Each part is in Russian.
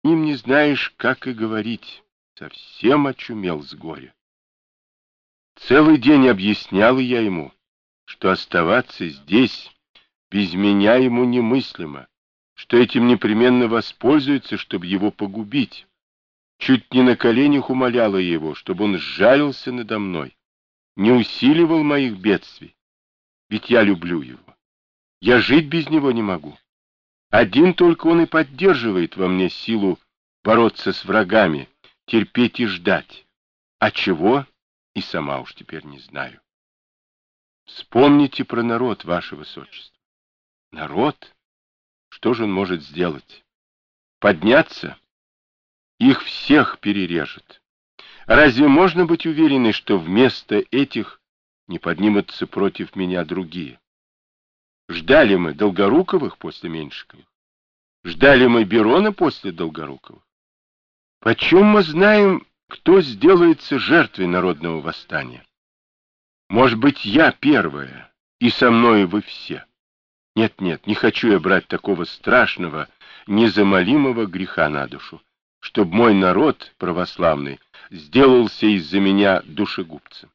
Им не знаешь, как и говорить. Совсем очумел с горя. Целый день объяснял я ему, что оставаться здесь без меня ему немыслимо, что этим непременно воспользуются, чтобы его погубить. Чуть не на коленях умоляла его, чтобы он сжалился надо мной, не усиливал моих бедствий, ведь я люблю его. Я жить без него не могу. Один только он и поддерживает во мне силу бороться с врагами, терпеть и ждать. А чего? И сама уж теперь не знаю. Вспомните про народ, ваше высочество. Народ? Что же он может сделать? Подняться? Их всех перережет. Разве можно быть уверенной, что вместо этих не поднимутся против меня другие? Ждали мы Долгоруковых после Меньшиковых? Ждали мы Берона после Долгоруковых? Почем мы знаем, кто сделается жертвой народного восстания? Может быть, я первая, и со мной вы все. Нет, не хочу я брать такого страшного, незамолимого греха на душу, чтобы мой народ православный сделался из-за меня душегубцем.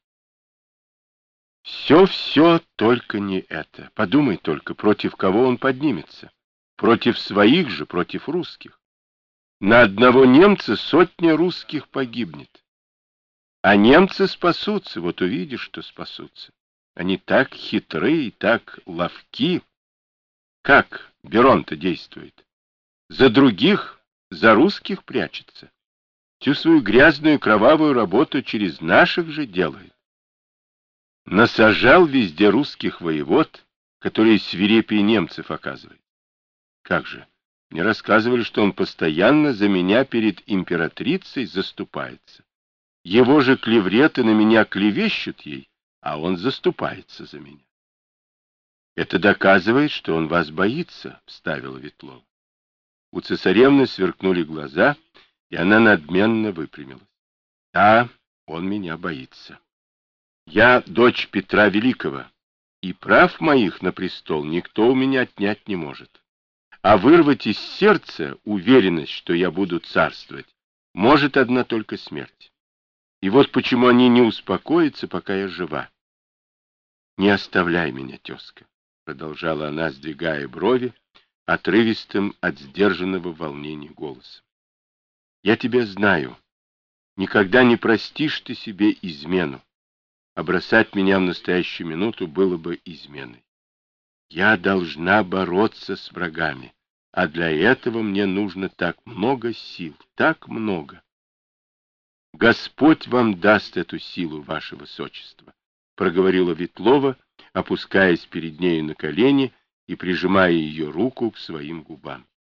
Все, только не это. Подумай только, против кого он поднимется. Против своих же, против русских. На одного немца сотня русских погибнет. А немцы спасутся, вот увидишь, что спасутся. Они так хитры и так ловки. Как Берон-то действует? За других, за русских прячется. Всю свою грязную кровавую работу через наших же делает. Насажал везде русских воевод, которые свирепее немцев оказывают. Как же? Мне рассказывали, что он постоянно за меня перед императрицей заступается. Его же клевреты на меня клевещут ей, а он заступается за меня. Это доказывает, что он вас боится, — вставила Ветлова. У цесаревны сверкнули глаза, и она надменно выпрямилась. Да, он меня боится. Я дочь Петра Великого, и прав моих на престол никто у меня отнять не может. А вырвать из сердца уверенность, что я буду царствовать, может одна только смерть. И вот почему они не успокоятся, пока я жива. Не оставляй меня, тезка, — продолжала она, сдвигая брови, отрывистым от сдержанного волнения голосом. Я тебя знаю. Никогда не простишь ты себе измену. А бросать меня в настоящую минуту было бы изменой. Я должна бороться с врагами, а для этого мне нужно так много сил, так много. Господь вам даст эту силу, ваше высочество, — проговорила Ветлова, опускаясь перед нею на колени и прижимая ее руку к своим губам.